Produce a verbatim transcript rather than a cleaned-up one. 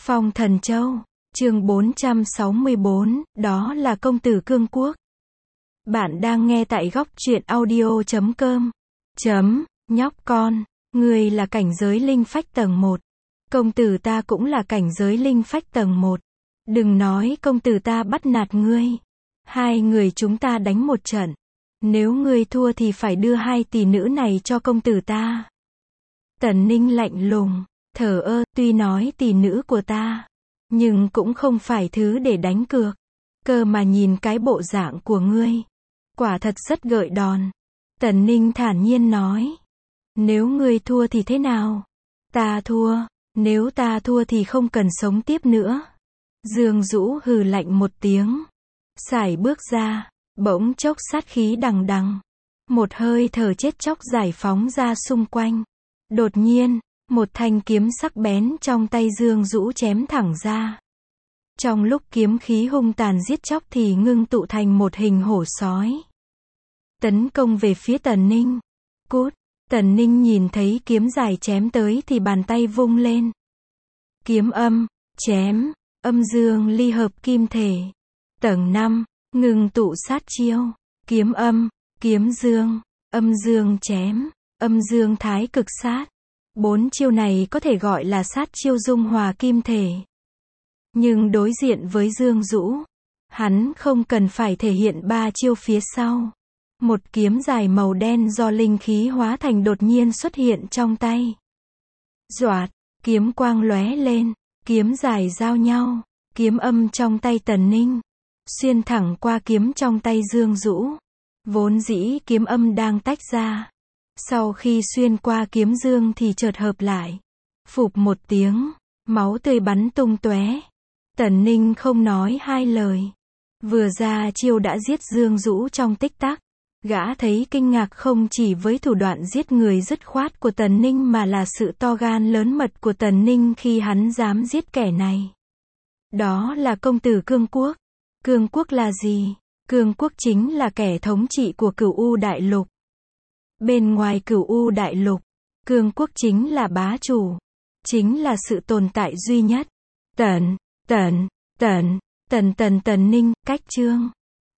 Phong Thần Châu, chương bốn trăm sáu mươi bốn, đó là công tử Cương Quốc. Bạn đang nghe tại góc truyện audio chấm com. Chấm, nhóc con, ngươi là cảnh giới linh phách tầng một. Công tử ta cũng là cảnh giới linh phách tầng một. Đừng nói công tử ta bắt nạt ngươi. Hai người chúng ta đánh một trận. Nếu ngươi thua thì phải đưa hai tỷ nữ này cho công tử ta. Tần Ninh lạnh lùng, thờ ơ, tuy nói tỷ nữ của ta, nhưng cũng không phải thứ để đánh cược. Cơ mà nhìn cái bộ dạng của ngươi, quả thật rất gợi đòn. Tần Ninh thản nhiên nói, nếu ngươi thua thì thế nào? Ta thua, nếu ta thua thì không cần sống tiếp nữa. Dương Dũ hừ lạnh một tiếng, sải bước ra, bỗng chốc sát khí đằng đằng. Một hơi thở chết chóc giải phóng ra xung quanh. Đột nhiên, một thanh kiếm sắc bén trong tay Dương Dũ chém thẳng ra. Trong lúc kiếm khí hung tàn giết chóc thì ngưng tụ thành một hình hổ sói. Tấn công về phía Tần Ninh. Cút! Tần Ninh nhìn thấy kiếm dài chém tới thì bàn tay vung lên. Kiếm âm, chém, âm dương ly hợp kim thể. Tầng năm, ngưng tụ sát chiêu. Kiếm âm, kiếm dương, âm dương chém, âm dương thái cực sát. Bốn chiêu này có thể gọi là sát chiêu dung hòa kim thể. Nhưng đối diện với Dương Dũ, hắn không cần phải thể hiện ba chiêu phía sau. Một kiếm dài màu đen do linh khí hóa thành đột nhiên xuất hiện trong tay. Doạt, kiếm quang lóe lên, kiếm dài giao nhau, kiếm âm trong tay Tần Ninh, xuyên thẳng qua kiếm trong tay Dương Dũ. Vốn dĩ kiếm âm đang tách ra. Sau khi xuyên qua kiếm dương thì chợt hợp lại. Phụp một tiếng, máu tươi bắn tung tóe. Tần Ninh không nói hai lời. Vừa ra chiêu đã giết Dương Dũ trong tích tắc. Gã thấy kinh ngạc không chỉ với thủ đoạn giết người dứt khoát của Tần Ninh mà là sự to gan lớn mật của Tần Ninh khi hắn dám giết kẻ này. Đó là công tử Cương Quốc. Cương Quốc là gì? Cương Quốc chính là kẻ thống trị của Cửu U Đại Lục. Bên ngoài Cửu U Đại Lục, Cương Quốc chính là bá chủ, chính là sự tồn tại duy nhất. Tần, tần, tần, tần tần Tần Ninh, cách chương.